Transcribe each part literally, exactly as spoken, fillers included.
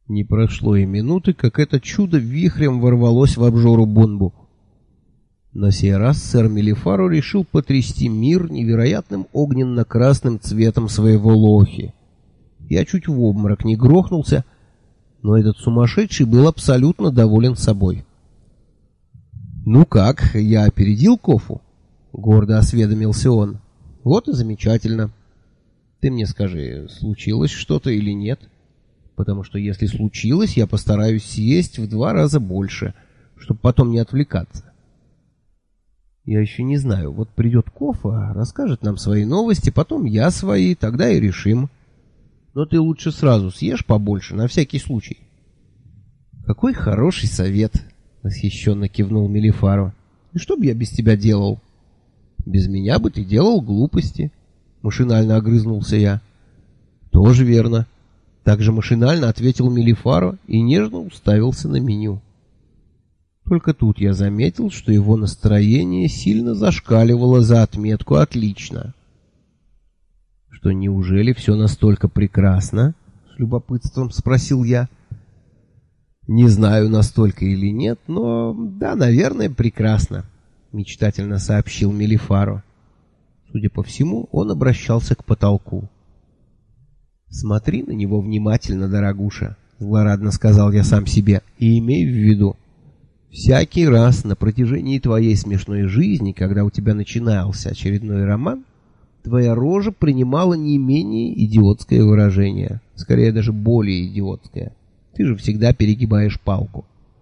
Не прошло и минуты, как это чудо вихрем ворвалось в обжору Бонбу. На сей раз сэр Мелифаро решил потрясти мир невероятным огненно-красным цветом своего лохи. Я чуть в обморок не грохнулся, но этот сумасшедший был абсолютно доволен собой. «Ну как, я опередил Кофу?» — гордо осведомился он. «Вот и замечательно. Ты мне скажи, случилось что-то или нет? Потому что если случилось, я постараюсь съесть в два раза больше, чтобы потом не отвлекаться. Я еще не знаю, вот придет Кофа, расскажет нам свои новости, потом я свои, тогда и решим. Но ты лучше сразу съешь побольше, на всякий случай». «Какой хороший совет!» — восхищенно кивнул Мелифаро. «И что бы я без тебя делал?» «Без меня бы ты делал глупости», — машинально огрызнулся я. «Тоже верно», — также машинально ответил Мелифаро и нежно уставился на меню. Только тут я заметил, что его настроение сильно зашкаливало за отметку «отлично». «Что, неужели все настолько прекрасно?» — с любопытством спросил я. «Не знаю, настолько или нет, но да, наверное, прекрасно», — мечтательно сообщил Мелифаро. Судя по всему, он обращался к потолку. «Смотри на него внимательно, дорогуша», — злорадно сказал я сам себе, — «и имей в виду, всякий раз на протяжении твоей смешной жизни, когда у тебя начинался очередной роман, твоя рожа принимала не менее идиотское выражение, скорее даже более идиотское. Ты же всегда перегибаешь палку».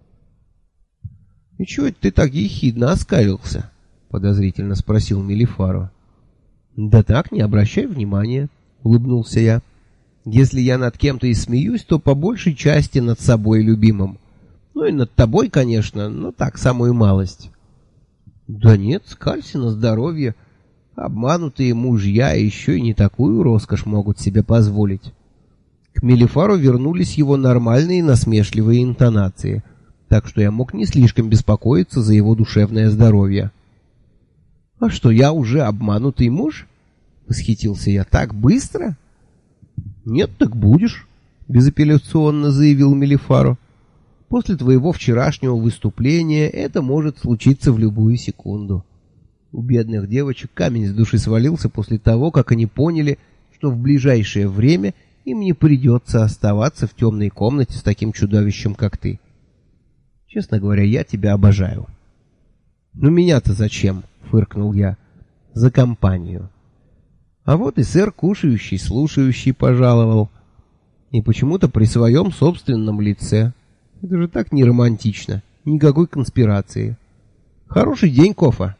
«И чего это ты так ехидно оскалился?» — подозрительно спросил Мелифаро. «Да так, не обращай внимания», — улыбнулся я. «Если я над кем-то и смеюсь, то по большей части над собой любимым. Ну и над тобой, конечно, но так, самую малость». «Да нет, скалься на здоровье. Обманутые мужья еще и не такую роскошь могут себе позволить». К Мелифаро вернулись его нормальные насмешливые интонации, так что я мог не слишком беспокоиться за его душевное здоровье. «А что, я уже обманутый муж?» — восхитился я. «Так быстро?» «Нет, так будешь», — безапелляционно заявил Мелифаро. «После твоего вчерашнего выступления это может случиться в любую секунду». У бедных девочек камень с души свалился после того, как они поняли, что в ближайшее время им не придется оставаться в темной комнате с таким чудовищем, как ты. Честно говоря, я тебя обожаю. «Ну меня-то зачем?» — фыркнул я. «За компанию». А вот и сэр кушающий, слушающий пожаловал. И почему-то при своем собственном лице. Это же так не романтично. Никакой конспирации. Хороший день, Кофа.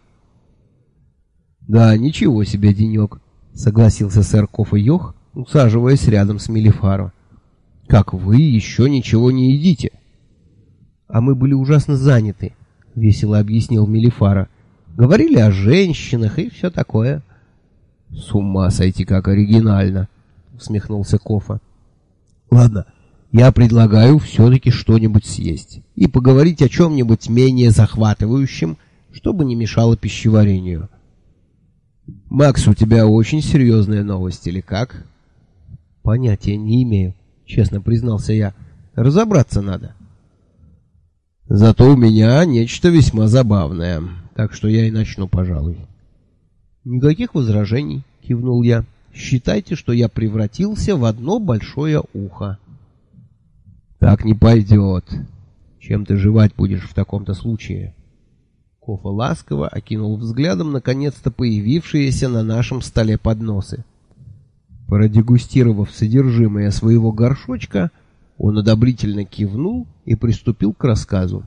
«Да, ничего себе денек», — согласился сэр Кофа-Йох, усаживаясь рядом с Мелифаро. «Как вы еще ничего не едите?» «А мы были ужасно заняты», — весело объяснил Мелифаро. «Говорили о женщинах и все такое». «С ума сойти, как оригинально», — усмехнулся Кофа. «Ладно, я предлагаю все-таки что-нибудь съесть и поговорить о чем-нибудь менее захватывающем, чтобы не мешало пищеварению». «Макс, у тебя очень серьезная новость, или как?» «Понятия не имею», — честно признался я. «Разобраться надо». «Зато у меня нечто весьма забавное, так что я и начну, пожалуй». «Никаких возражений», — кивнул я. «Считайте, что я превратился в одно большое ухо». «Так не пойдет. Чем ты жевать будешь в таком-то случае?» Кофа ласково окинул взглядом наконец-то появившиеся на нашем столе подносы. Продегустировав содержимое своего горшочка, он одобрительно кивнул и приступил к рассказу.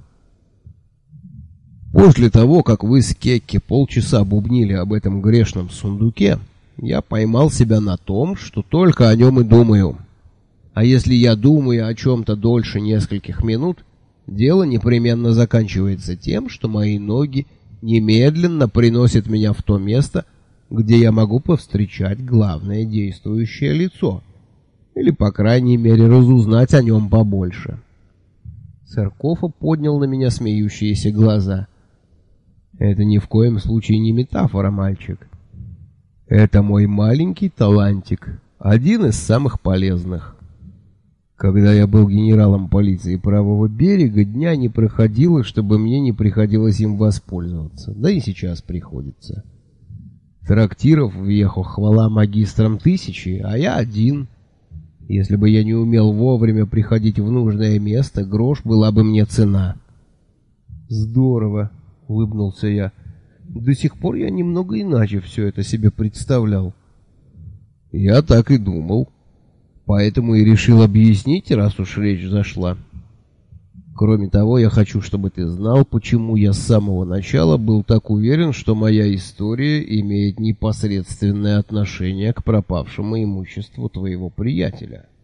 «После того, как вы с Кекки полчаса бубнили об этом грешном сундуке, я поймал себя на том, что только о нем и думаю. А если я думаю о чем-то дольше нескольких минут, дело непременно заканчивается тем, что мои ноги немедленно приносят меня в то место, где я могу повстречать главное действующее лицо, или, по крайней мере, разузнать о нем побольше». Сэр Кофа поднял на меня смеющиеся глаза. «Это ни в коем случае не метафора, мальчик. Это мой маленький талантик, один из самых полезных». Когда я был генералом полиции правого берега, дня не проходило, чтобы мне не приходилось им воспользоваться. Да и сейчас приходится. Трактиров в Вехо хвала магистрам тысячи, а я один. Если бы я не умел вовремя приходить в нужное место, грош была бы мне цена. Здорово, улыбнулся я. До сих пор я немного иначе все это себе представлял. Я так и думал. Поэтому и решил объяснить, раз уж речь зашла. Кроме того, я хочу, чтобы ты знал, почему я с самого начала был так уверен, что моя история имеет непосредственное отношение к пропавшему имуществу твоего приятеля.